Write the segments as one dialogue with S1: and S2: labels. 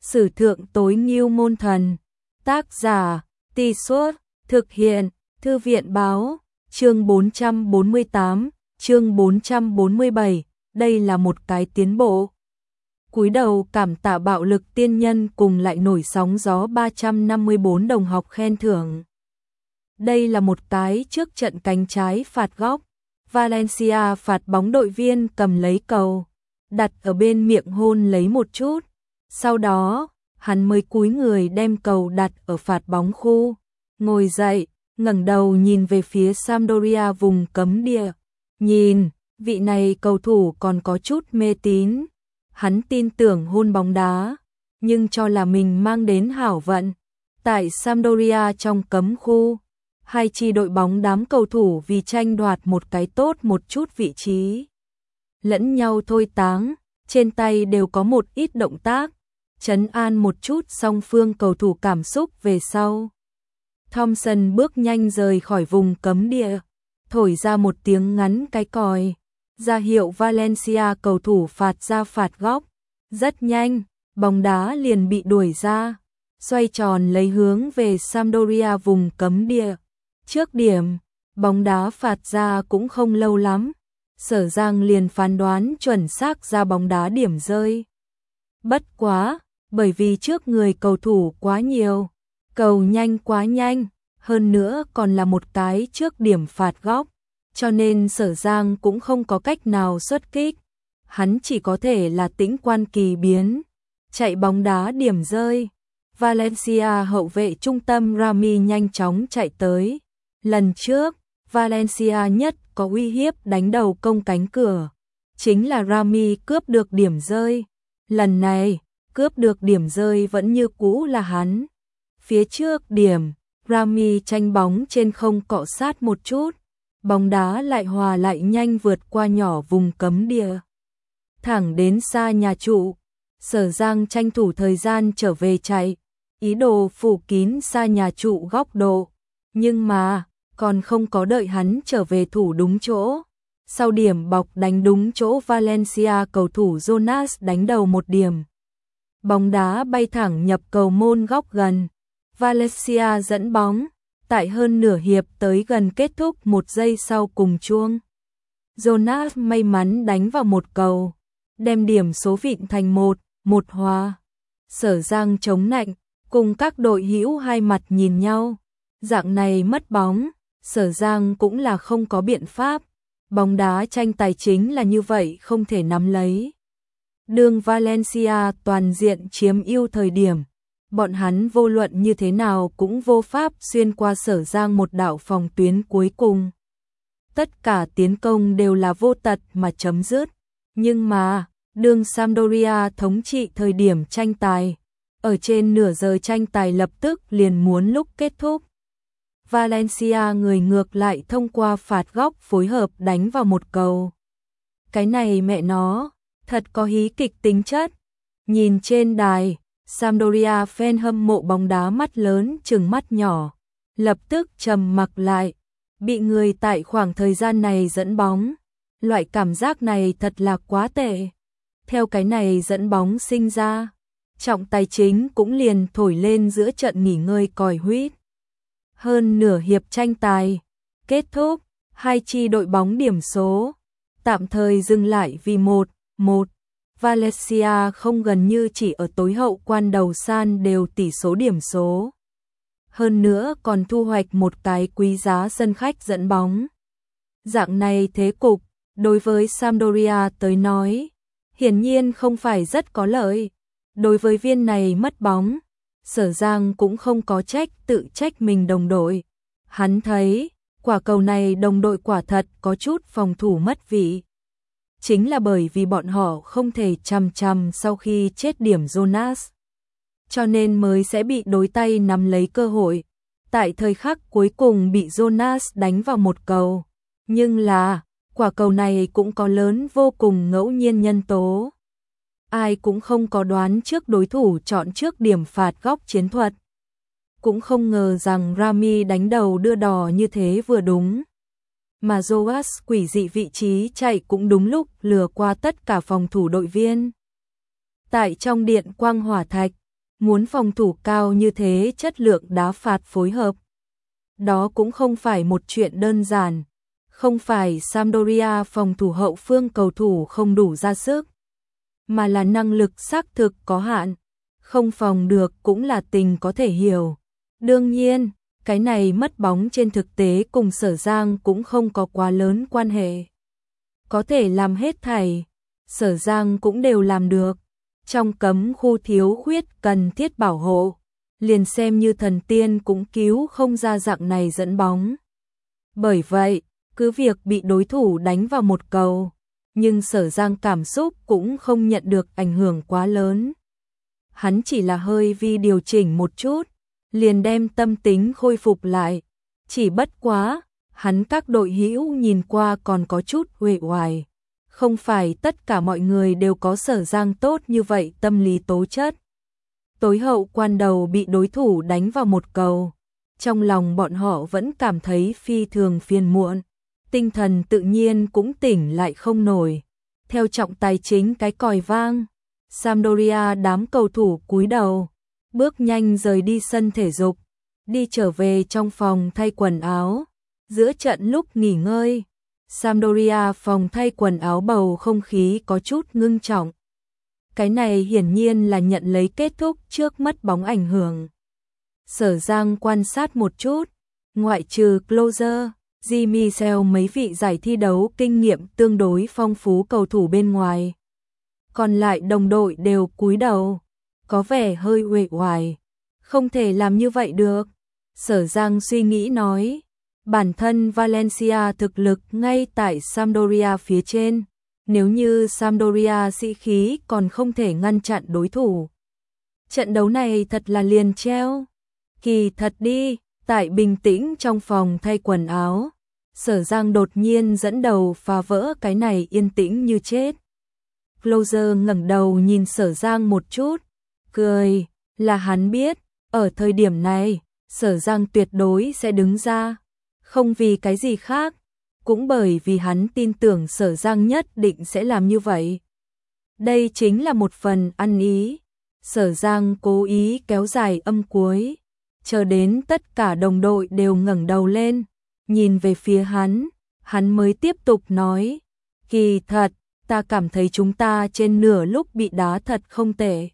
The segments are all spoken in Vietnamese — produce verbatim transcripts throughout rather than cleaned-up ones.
S1: Sử thượng tối ngưu môn thần. Tác giả, Tì Suốt, thực hiện, Thư viện báo, chương bốn trăm bốn mươi tám, chương bốn trăm bốn mươi bảy, đây là một cái tiến bộ. Cúi đầu cảm tạ bạo lực tiên nhân cùng lại nổi sóng gió ba trăm năm mươi bốn đồng học khen thưởng. Đây là một cái trước trận cánh trái phạt góc, Valencia phạt bóng đội viên cầm lấy cầu, đặt ở bên miệng hôn lấy một chút. Sau đó, hắn mới cúi người đem cầu đặt ở phạt bóng khu, ngồi dậy, ngẩng đầu nhìn về phía Sampdoria vùng cấm địa. Nhìn, vị này cầu thủ còn có chút mê tín. Hắn tin tưởng hôn bóng đá, nhưng cho là mình mang đến hảo vận. Tại Sampdoria trong cấm khu, hai chi đội bóng đám cầu thủ vì tranh đoạt một cái tốt một chút vị trí, lẫn nhau thôi táng, trên tay đều có một ít động tác, trấn an một chút song phương cầu thủ cảm xúc về sau. Thompson bước nhanh rời khỏi vùng cấm địa, thổi ra một tiếng ngắn cái còi, ra hiệu Valencia cầu thủ phạt ra phạt góc. Rất nhanh, bóng đá liền bị đuổi ra, xoay tròn lấy hướng về Sampdoria vùng cấm địa. Trước điểm, bóng đá phạt ra cũng không lâu lắm, Sở Giang liền phán đoán chuẩn xác ra bóng đá điểm rơi. Bất quá, bởi vì trước người cầu thủ quá nhiều, cầu nhanh quá nhanh, hơn nữa còn là một cái trước điểm phạt góc, cho nên Sở Giang cũng không có cách nào xuất kích. Hắn chỉ có thể là tĩnh quan kỳ biến, chạy bóng đá điểm rơi. Valencia hậu vệ trung tâm Rami nhanh chóng chạy tới. Lần trước, Valencia nhất có uy hiếp đánh đầu công cánh cửa, chính là Rami cướp được điểm rơi. Lần này, cướp được điểm rơi vẫn như cũ là hắn. Phía trước điểm, Rami tranh bóng trên không cọ sát một chút, bóng đá lại hòa lại nhanh vượt qua nhỏ vùng cấm địa, thẳng đến xa nhà trụ. Sở Giang tranh thủ thời gian trở về chạy, ý đồ phủ kín xa nhà trụ góc độ, nhưng mà còn không có đợi hắn trở về thủ đúng chỗ. Sau điểm bọc đánh đúng chỗ Valencia cầu thủ Jonas đánh đầu một điểm, bóng đá bay thẳng nhập cầu môn góc gần. Valencia dẫn bóng, tại hơn nửa hiệp tới gần kết thúc một giây sau cùng chuông. Jonas may mắn đánh vào một cầu, đem điểm số vịn thành một, một hòa. Sở Giang chống nạnh, cùng các đội hữu hai mặt nhìn nhau. Dạng này mất bóng, Sở Giang cũng là không có biện pháp. Bóng đá tranh tài chính là như vậy, không thể nắm lấy. Đường Valencia toàn diện chiếm ưu thời điểm, bọn hắn vô luận như thế nào cũng vô pháp xuyên qua Sở Giang một đạo phòng tuyến cuối cùng. Tất cả tiến công đều là vô tật mà chấm dứt. Nhưng mà, đường Sampdoria thống trị thời điểm tranh tài, ở trên nửa giờ tranh tài lập tức liền muốn lúc kết thúc. Valencia người ngược lại thông qua phạt góc phối hợp đánh vào một cầu. Cái này mẹ nó, thật có hí kịch tính chất. Nhìn trên đài, Sampdoria fan hâm mộ bóng đá mắt lớn trừng mắt nhỏ, lập tức trầm mặc lại, bị người tại khoảng thời gian này dẫn bóng. Loại cảm giác này thật là quá tệ. Theo cái này dẫn bóng sinh ra, trọng tài chính cũng liền thổi lên giữa trận nghỉ ngơi còi huýt. Hơn nửa hiệp tranh tài kết thúc, hai chi đội bóng điểm số tạm thời dừng lại vì một một. Valencia không gần như chỉ ở tối hậu quan đầu san đều tỷ số điểm số, hơn nữa còn thu hoạch một cái quý giá sân khách dẫn bóng. Dạng này thế cục đối với Sampdoria tới nói, hiển nhiên không phải rất có lợi. Đối với viên này mất bóng, Sở Giang cũng không có trách tự trách mình đồng đội. Hắn thấy, quả cầu này đồng đội quả thật có chút phòng thủ mất vị. Chính là bởi vì bọn họ không thể chằm chằm sau khi chết điểm Jonas, cho nên mới sẽ bị đối tay nắm lấy cơ hội. Tại thời khắc cuối cùng bị Jonas đánh vào một cầu. Nhưng là, quả cầu này cũng có lớn vô cùng ngẫu nhiên nhân tố. Ai cũng không có đoán trước đối thủ chọn trước điểm phạt góc chiến thuật. Cũng không ngờ rằng Rami đánh đầu đưa đò như thế vừa đúng. Mà Joas quỷ dị vị trí chạy cũng đúng lúc lừa qua tất cả phòng thủ đội viên. Tại trong điện quang hỏa thạch, Muốn phòng thủ cao như thế, chất lượng đá phạt phối hợp. Đó cũng không phải một chuyện đơn giản. Không phải Sampdoria phòng thủ hậu phương cầu thủ không đủ ra sức, mà là năng lực xác thực có hạn. Không phòng được cũng là tình có thể hiểu. Đương nhiên, cái này mất bóng trên thực tế cùng Sở Giang cũng không có quá lớn quan hệ. Có thể làm hết thảy, Sở Giang cũng đều làm được. Trong cấm khu thiếu khuyết cần thiết bảo hộ, liền xem như thần tiên cũng cứu không ra dạng này dẫn bóng. Bởi vậy, cứ việc bị đối thủ đánh vào một cầu, nhưng Sở Giang cảm xúc cũng không nhận được ảnh hưởng quá lớn. Hắn chỉ là hơi vi điều chỉnh một chút, liền đem tâm tính khôi phục lại. Chỉ bất quá, hắn các đội hữu nhìn qua còn có chút uể oải. Không phải tất cả mọi người đều có Sở Giang tốt như vậy tâm lý tố chất. Tối hậu quan đầu bị đối thủ đánh vào một cầu, trong lòng bọn họ vẫn cảm thấy phi thường phiền muộn. Tinh thần tự nhiên cũng tỉnh lại không nổi. Theo trọng tài chính cái còi vang, Sampdoria đám cầu thủ cúi đầu, bước nhanh rời đi sân thể dục, đi trở về trong phòng thay quần áo. Giữa trận lúc nghỉ ngơi, Sampdoria phòng thay quần áo bầu không khí có chút ngưng trọng. Cái này hiển nhiên là nhận lấy kết thúc trước mất bóng ảnh hưởng. Sở Giang quan sát một chút, ngoại trừ Closer, Jean-Michel mấy vị giải thi đấu kinh nghiệm tương đối phong phú cầu thủ bên ngoài. Còn lại đồng đội đều cúi đầu, có vẻ hơi uể oải. Không thể làm như vậy được. Sở Giang suy nghĩ nói, bản thân Valencia thực lực ngay tại Sampdoria phía trên. Nếu như Sampdoria sĩ khí còn không thể ngăn chặn đối thủ, trận đấu này thật là liền treo. Kỳ thật đi, tại bình tĩnh trong phòng thay quần áo, Sở Giang đột nhiên dẫn đầu phá vỡ cái này yên tĩnh như chết. Closer ngẩng đầu nhìn Sở Giang một chút, cười, là hắn biết, ở thời điểm này, Sở Giang tuyệt đối sẽ đứng ra, không vì cái gì khác, cũng bởi vì hắn tin tưởng Sở Giang nhất định sẽ làm như vậy. Đây chính là một phần ăn ý. Sở Giang cố ý kéo dài âm cuối, chờ đến tất cả đồng đội đều ngẩng đầu lên, nhìn về phía hắn, hắn mới tiếp tục nói, kỳ thật, ta cảm thấy chúng ta trên nửa lúc bị đá thật không tệ.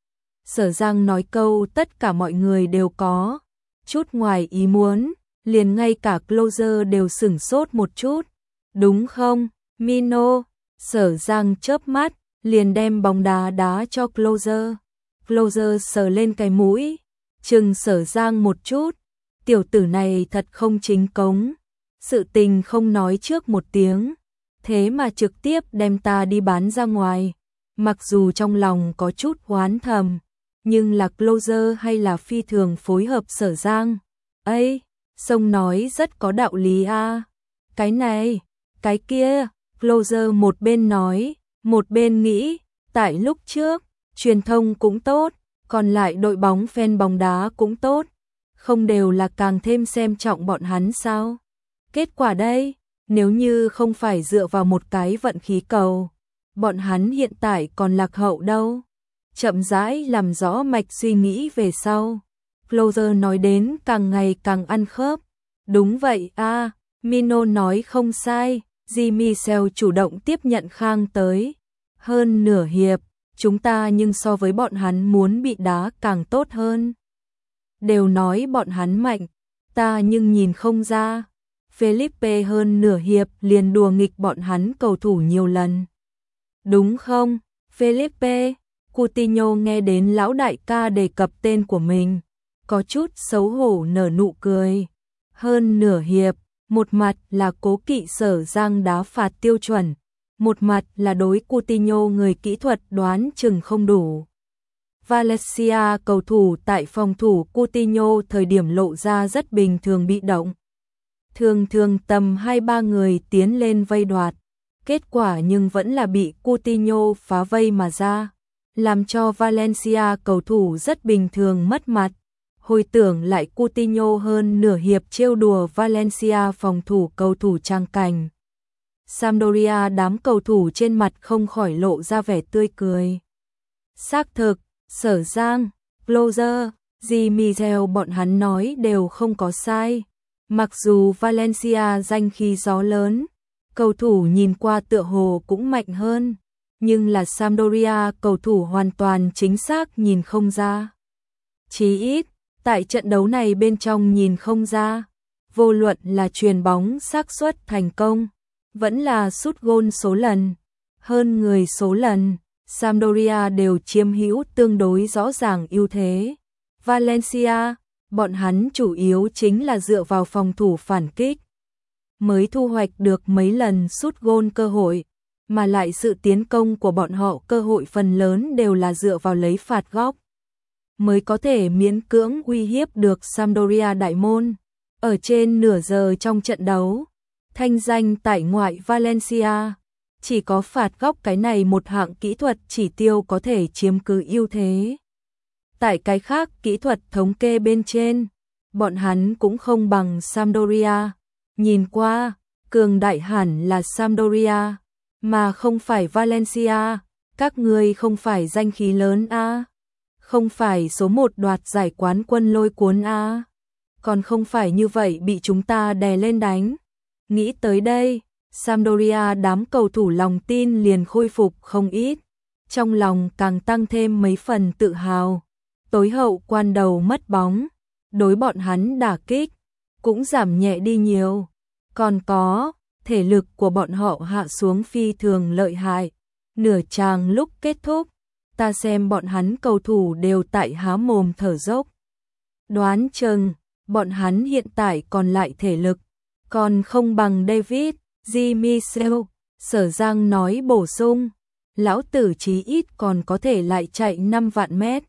S1: Sở Giang nói câu tất cả mọi người đều có chút ngoài ý muốn, liền ngay cả Closer đều sửng sốt một chút. Đúng không, Mino? Sở Giang chớp mắt, liền đem bóng đá đá cho Closer. Closer sờ lên cái mũi, chừng Sở Giang một chút. Tiểu tử này thật không chính cống. Sự tình không nói trước một tiếng, thế mà trực tiếp đem ta đi bán ra ngoài. Mặc dù trong lòng có chút oán thầm, nhưng là Closer hay là phi thường phối hợp Sở Giang. Ây, sông nói rất có đạo lý a. À. Cái này, cái kia, Closer một bên nói, một bên nghĩ, tại lúc trước, truyền thông cũng tốt, còn lại đội bóng fan bóng đá cũng tốt, không đều là càng thêm xem trọng bọn hắn sao? Kết quả đây, nếu như không phải dựa vào một cái vận khí cầu, bọn hắn hiện tại còn lạc hậu đâu. Chậm rãi làm rõ mạch suy nghĩ về sau. Closer nói đến càng ngày càng ăn khớp. Đúng vậy a, à, Mino nói không sai, Jean-Michel chủ động tiếp nhận Khang tới. Hơn nửa hiệp, chúng ta nhưng so với bọn hắn muốn bị đá càng tốt hơn. Đều nói bọn hắn mạnh, ta nhưng nhìn không ra. Felipe hơn nửa hiệp liền đùa nghịch bọn hắn cầu thủ nhiều lần. Đúng không, Felipe? Coutinho nghe đến lão đại ca đề cập tên của mình, có chút xấu hổ nở nụ cười. Hơn nửa hiệp, một mặt là cố kỵ Sở Giang đá phạt tiêu chuẩn, một mặt là đối Coutinho người kỹ thuật đoán chừng không đủ. Valencia cầu thủ tại phòng thủ Coutinho thời điểm lộ ra rất bình thường bị động. Thường thường tầm hai ba người tiến lên vây đoạt, kết quả nhưng vẫn là bị Coutinho phá vây mà ra, làm cho Valencia cầu thủ rất bình thường mất mặt. Hồi tưởng lại Coutinho hơn nửa hiệp trêu đùa Valencia phòng thủ cầu thủ trang cảnh, Sampdoria đám cầu thủ trên mặt không khỏi lộ ra vẻ tươi cười. Xác thực, Sở Giang, Closer, Di Michel bọn hắn nói đều không có sai. Mặc dù Valencia danh khí gió lớn, cầu thủ nhìn qua tựa hồ cũng mạnh hơn, nhưng là Sampdoria cầu thủ hoàn toàn chính xác nhìn không ra. Chí ít, tại trận đấu này bên trong nhìn không ra, vô luận là chuyền bóng xác suất thành công, vẫn là sút gôn số lần, hơn người số lần, Sampdoria đều chiếm hữu tương đối rõ ràng ưu thế. Valencia, bọn hắn chủ yếu chính là dựa vào phòng thủ phản kích, mới thu hoạch được mấy lần sút gôn cơ hội, mà lại sự tiến công của bọn họ cơ hội phần lớn đều là dựa vào lấy phạt góc, mới có thể miễn cưỡng uy hiếp được Sampdoria đại môn. Ở trên nửa giờ trong trận đấu, thanh danh tại ngoại Valencia, chỉ có phạt góc cái này một hạng kỹ thuật chỉ tiêu có thể chiếm cứ ưu thế. Tại cái khác kỹ thuật thống kê bên trên, bọn hắn cũng không bằng Sampdoria. Nhìn qua, cường đại hẳn là Sampdoria, mà không phải Valencia. Các ngươi không phải danh khí lớn a, không phải số một đoạt giải quán quân lôi cuốn a, còn không phải như vậy bị chúng ta đè lên đánh. Nghĩ tới đây, Sampdoria đám cầu thủ lòng tin liền khôi phục không ít, trong lòng càng tăng thêm mấy phần tự hào. Tối hậu quan đầu mất bóng, đối bọn hắn đả kích cũng giảm nhẹ đi nhiều. Còn có, thể lực của bọn họ hạ xuống phi thường lợi hại. Nửa chàng lúc kết thúc, ta xem bọn hắn cầu thủ đều tại há mồm thở dốc. Đoán chừng, bọn hắn hiện tại còn lại thể lực, còn không bằng David, Di Michel. Sở Giang nói bổ sung, lão tử chí ít còn có thể lại chạy năm vạn mét.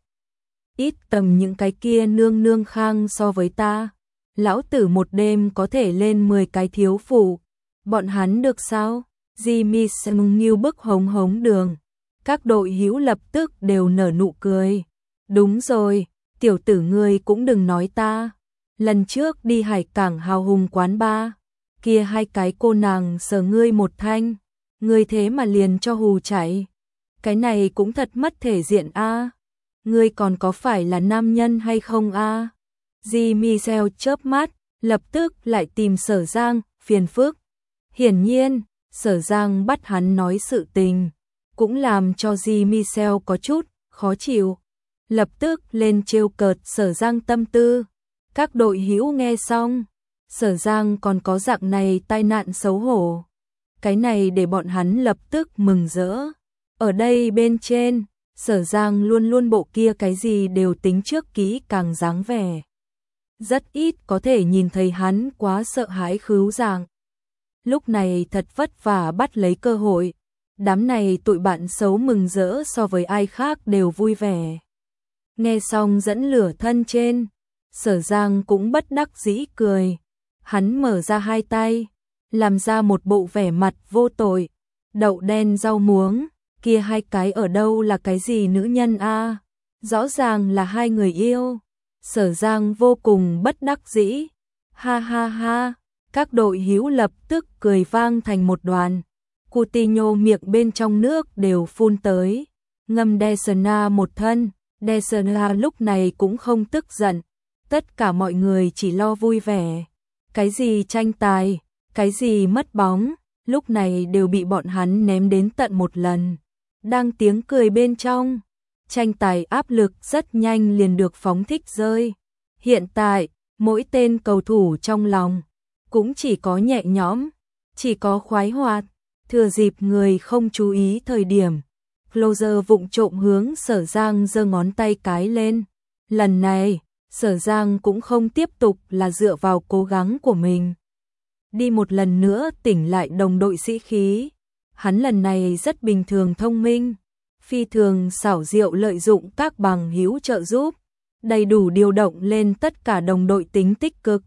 S1: Ít tầm những cái kia nương nương khang so với ta. Lão tử một đêm có thể lên mười cái thiếu phụ. Bọn hắn được sao? Di Michel nghiêu bức hống hống đường. Các đội hữu lập tức đều nở nụ cười. Đúng rồi, tiểu tử ngươi cũng đừng nói ta. Lần trước đi hải cảng hào hùng quán ba, kia hai cái cô nàng sờ ngươi một thanh, ngươi thế mà liền cho hù chạy. Cái này cũng thật mất thể diện a. Ngươi còn có phải là nam nhân hay không a? Di Michel chớp mắt, lập tức lại tìm Sở Giang, phiền phức. Hiển nhiên, Sở Giang bắt hắn nói sự tình, cũng làm cho Di Michel có chút khó chịu. Lập tức lên trêu cợt Sở Giang tâm tư. Các đội hữu nghe xong, Sở Giang còn có dạng này tai nạn xấu hổ. Cái này để bọn hắn lập tức mừng rỡ. Ở đây bên trên, Sở Giang luôn luôn bộ kia cái gì đều tính trước kỹ càng dáng vẻ. Rất ít có thể nhìn thấy hắn quá sợ hãi khứu dạng. Lúc này thật vất vả bắt lấy cơ hội. Đám này tụi bạn xấu mừng rỡ so với ai khác đều vui vẻ. Nghe xong dẫn lửa thân trên, Sở Giang cũng bất đắc dĩ cười. Hắn mở ra hai tay, làm ra một bộ vẻ mặt vô tội. Đậu đen rau muống, kia hai cái ở đâu là cái gì nữ nhân a? Rõ ràng là hai người yêu. Sở Giang vô cùng bất đắc dĩ. Ha ha ha, các đội hữu lập tức cười vang thành một đoàn. Coutinho miệng bên trong nước đều phun tới. Ngâm Desna một thân, Desna lúc này cũng không tức giận. Tất cả mọi người chỉ lo vui vẻ. Cái gì tranh tài, cái gì mất bóng, lúc này đều bị bọn hắn ném đến tận một lần. Đang tiếng cười bên trong, tranh tài áp lực rất nhanh liền được phóng thích rơi. Hiện tại, mỗi tên cầu thủ trong lòng cũng chỉ có nhẹ nhõm, chỉ có khoái hoạt. Thừa dịp người không chú ý thời điểm, Closer vụng trộm hướng Sở Giang giơ ngón tay cái lên. Lần này, Sở Giang cũng không tiếp tục là dựa vào cố gắng của mình. Đi một lần nữa tỉnh lại đồng đội sĩ khí. Hắn lần này rất bình thường thông minh, phi thường xảo diệu lợi dụng các bằng hữu trợ giúp, đầy đủ điều động lên tất cả đồng đội tính tích cực.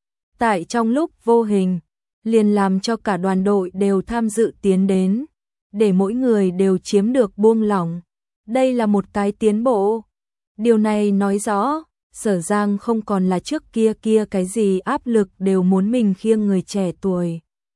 S1: Tại trong lúc vô hình, liền làm cho cả đoàn đội đều tham dự tiến đến, để mỗi người đều chiếm được buông lỏng. Đây là một cái tiến bộ. Điều này nói rõ, Sở Giang không còn là trước kia kia cái gì áp lực đều muốn mình khiêng người trẻ tuổi,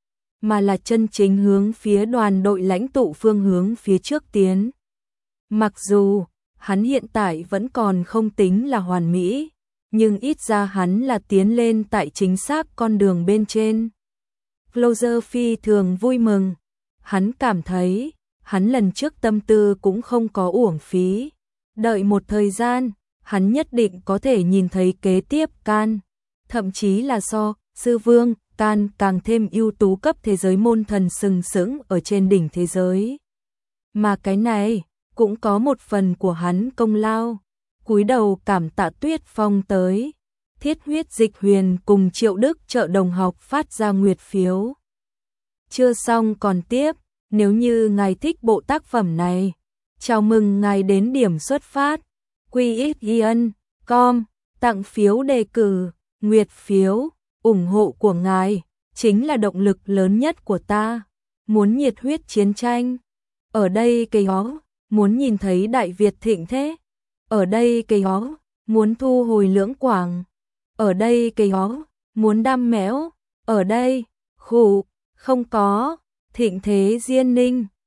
S1: mà là chân chính hướng phía đoàn đội lãnh tụ phương hướng phía trước tiến. Mặc dù, Hắn hiện tại vẫn còn không tính là hoàn mỹ, nhưng ít ra hắn là tiến lên tại chính xác con đường bên trên. Closer phi thường vui mừng, hắn cảm thấy, hắn lần trước tâm tư cũng không có uổng phí. Đợi một thời gian, hắn nhất định có thể nhìn thấy kế tiếp Can, thậm chí là so, sư vương, Can càng thêm ưu tú cấp thế giới môn thần sừng sững ở trên đỉnh thế giới. Mà cái này, cũng có một phần của hắn công lao. Cúi đầu cảm tạ Tuyết Phong tới. Thiết huyết dịch huyền cùng Triệu Đức trợ đồng học phát ra nguyệt phiếu. Chưa xong còn tiếp, nếu như ngài thích bộ tác phẩm này, chào mừng ngài đến điểm xuất phát. quy ích yên chấm com, tặng phiếu đề cử, nguyệt phiếu, ủng hộ của ngài, chính là động lực lớn nhất của ta. Muốn nhiệt huyết chiến tranh. Ở đây cây ó, muốn nhìn thấy Đại Việt thịnh thế. Ở đây cây ó, muốn thu hồi Lưỡng Quảng. Ở đây cây ó, muốn đam mẽo. Ở đây, khủ, không có, thịnh thế Diên Ninh.